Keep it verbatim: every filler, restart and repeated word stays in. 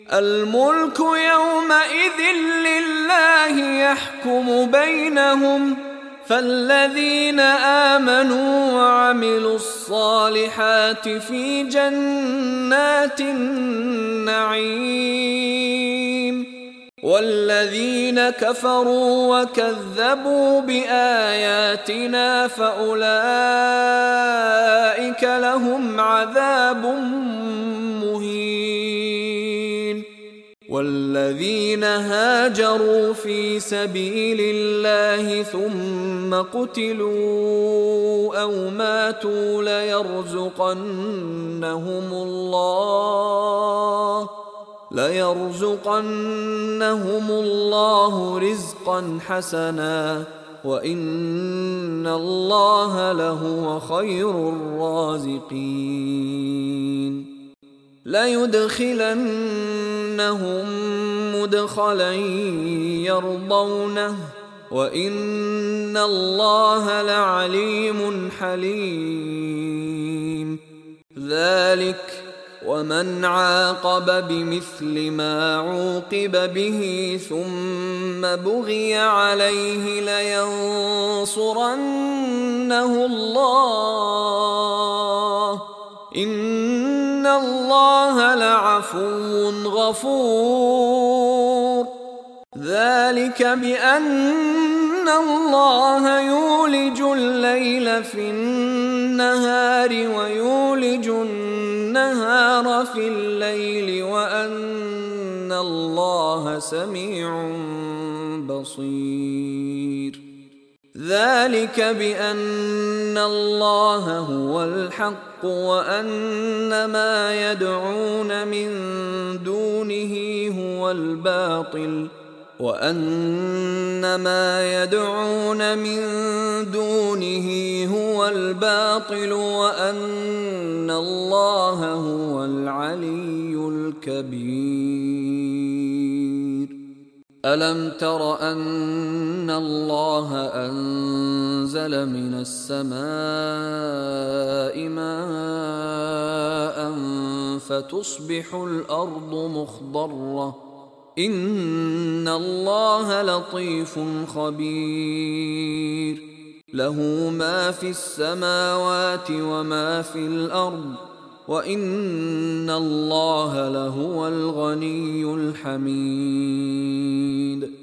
الملك يومئذ لله يحكم بينهم، فالذين آمنوا وعملوا الصالحات في جنات النعيم، والذين كفروا وكذبوا بآياتنا فأولئك لهم عذاب مهين. والذين هاجروا في سبيل الله ثم قتلوا أو ماتوا ليرزقنهم الله ليرزقنهم الله رزقا حسنا وإن الله لهو خير الرازقين. ليدخلنهم مدخلا يرضونه وإن الله لعليم حليم. ذلك ومن عاقب بمثل ما عوقب به ثم بغي عليه لينصرنه الله إن الله لعفو غفور. ذلك بأن الله يولج الليل في النهار ويولج النهار في الليل وأن الله سميع بصير. ذلك بأن الله هو الحق وأن ما يدعون من دونه هو الباطل وأن ما يدعون من دونه هو الباطل وأن الله هو العلي الكبير. ألم تر أن الله أنزل من السماء ماء فتصبح الأرض مخضرة إن الله لطيف خبير. له ما في السماوات وما في الأرض وإن الله لهو الغني الحميد.